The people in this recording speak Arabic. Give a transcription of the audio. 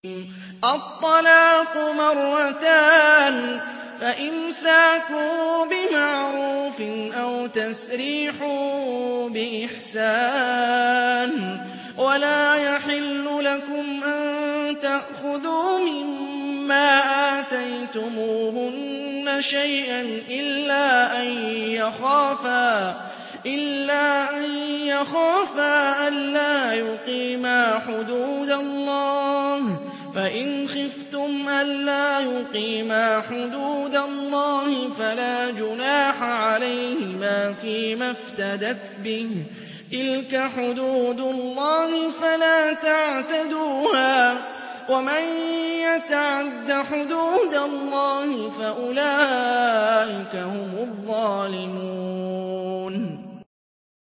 الطلاق مرتان فإمساك بمعروف أو تسريح بإحسان ولا يحل لكم أن تأخذوا مما آتيتموهن شيئا إلا أن يخافا ألا يقيما حدود الله فإن خفتم ألا يقيما حدود الله فلا جناح عليهما فيما افتدت به تلك حدود الله فلا تعتدوها ومن يتعد حدود الله فأولئك هم الظالمون